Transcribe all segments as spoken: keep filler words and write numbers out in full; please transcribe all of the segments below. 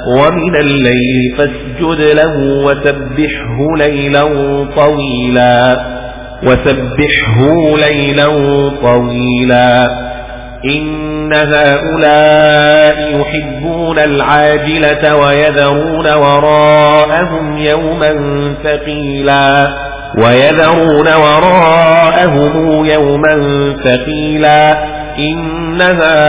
ومن الليل فاسجد له وسبحه ليلا طويلا وسبحه ليلا طويلا إن هؤلاء يحبون العاجلة ويذرون وراءهم يوما ثقيلا ويذرون وراءهم يوما ثقيلا إن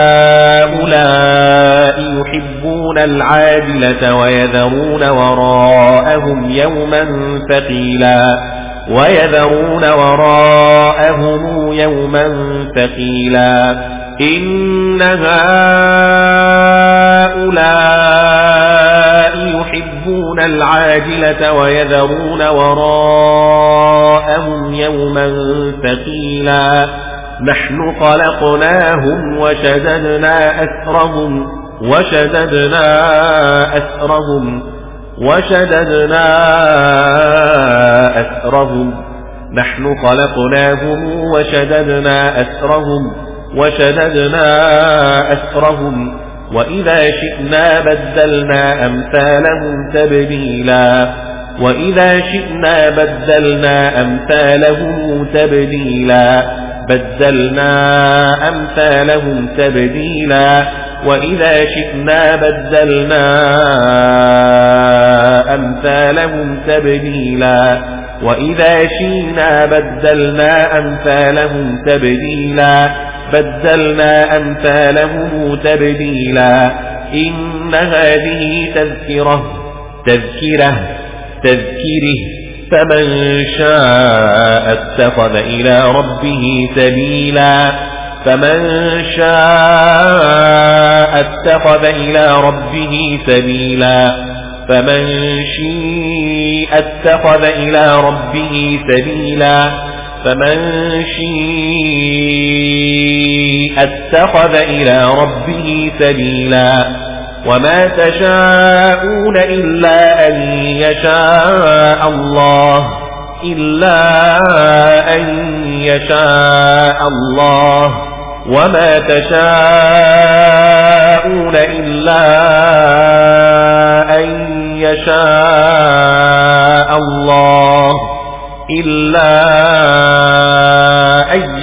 هؤلاء يحبون العاجلة ويذرون وراءهم يوما ثقيلا ويذرون وراءهم يوما ثقيلا إن هؤلاء يحبون العاجلة ويذرون وراءهم يوما ثقيلا نحن خلقناهم وشددنا أسرهم وشددنا أسرهم وشددنا أسرهم نحن خلقناهم وشددنا أسرهم وشددنا أسرهم وإذا شئنا بدلنا أمثالهم تبديلا وإذا شئنا بدلنا أمثالهم تبديلا بدلنا أمثالهم تبديلا وإذا شئنا بدلنا أمثالهم تبديلا وإذا شئنا بدلنا أمثالهم تبديلا بدلنا أمثالهم تبديلا إن هذه تذكرة تذكرة تذكره فمن شاء اتخذ إلى ربه سبيلا فمن شاء اتخذ إلى ربه سبيلا فمن شاء اتخذ إلى ربه سبيلا فمن شاء اتخذ إلى ربه سبيلا وما تشاءون إلا أن يشاء الله إلا أن يشاء الله وما تشاءون إلا أن يشاء الله إلا أن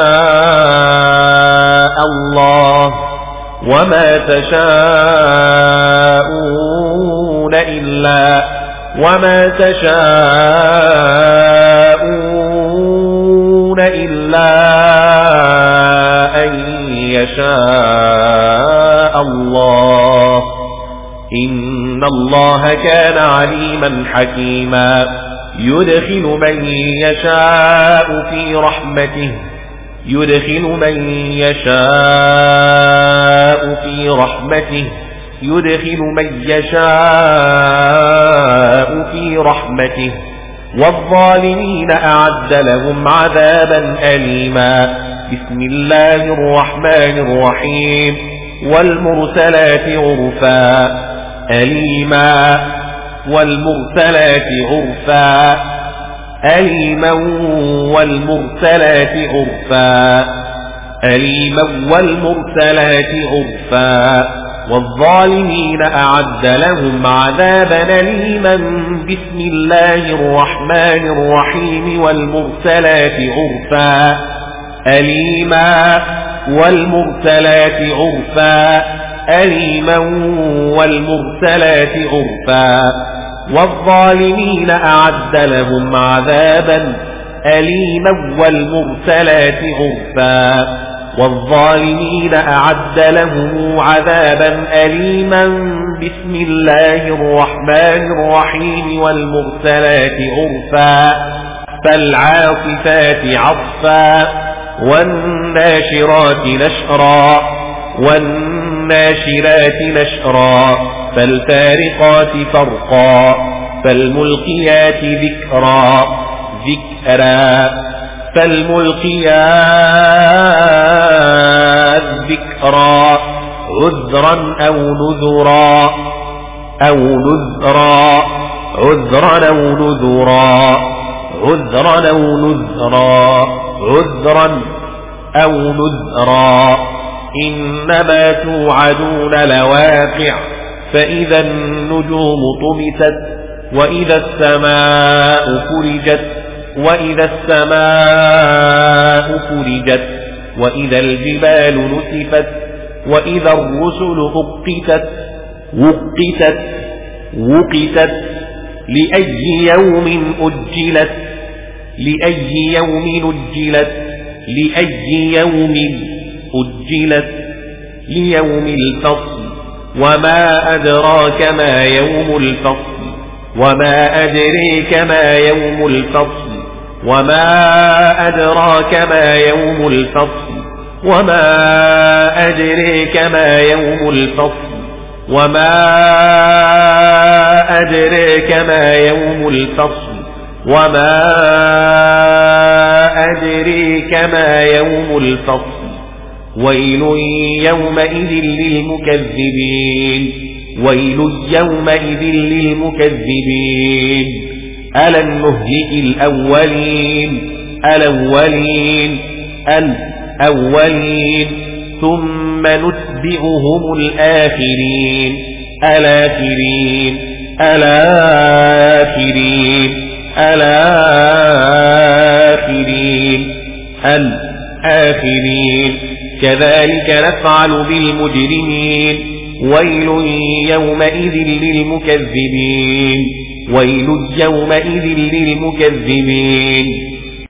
يشاء الله وما تشاءون إلا وما تشاءون إلا أن يشاء الله إن الله كان عليما حكيما يدخل من يشاء في رحمته يدخل من يشاء في رحمته يدخل من يشاء في رحمته والظالمين أعد لهم عذابا أليما بسم الله الرحمن الرحيم والمرسلات عرفا أليما والمرسلات عرفا أليما والمرسلات عرفا أليما والمرسلات عرفا والظالمين أعد لهم عذابا أليما بسم الله الرحمن الرحيم والمرسلات عرفا أليما والمرسلات عرفا أليما والمرسلات عرفا والظالمين أعد لهم عذابا أليما والمرسلات عرفا والظالمين أعد لهم عذابا أليما بسم الله الرحمن الرحيم والمرسلات عرفا فالعاصفات عصفا والناشرات نشرا والناشرات نشرا فالفارقات فرقا فالملقيات ذكرا ذكرا فالملقيات ذكرا عذرا أو نذرا أو نذرا عذرا أو نذرا عذرا أو نذرا عذرا أو نذرا إنما توعدون لواقع فإذا النجوم طمست وإذا السماء فرجت وإذا السماء فرجت وإذا الجبال نسفت وإذا الرسل أقتت وقتت وقتت لأي يوم أجلت لأي يوم أجلت لأي يوم أجلت ليوم الفصل وما أدراك ما يوم الفصل وما أدريك ما يوم الفصل وما أدراك ما يوم الفصل وما أدريك ما يوم الفصل وما أدريك ما يوم الفصل وما أدريك ما يوم الفصل ويل يومئذ للمكذبين ويل يومئذ للمكذبين ألم نهلك الأولين الأولين الأولين ثم نتبعهم الآخرين الآخرين الآخرين الآخرين الآخرين كذلك نفعل بالمجرمين ويل يومئذ للمكذبين ويل يومئذ للمكذبين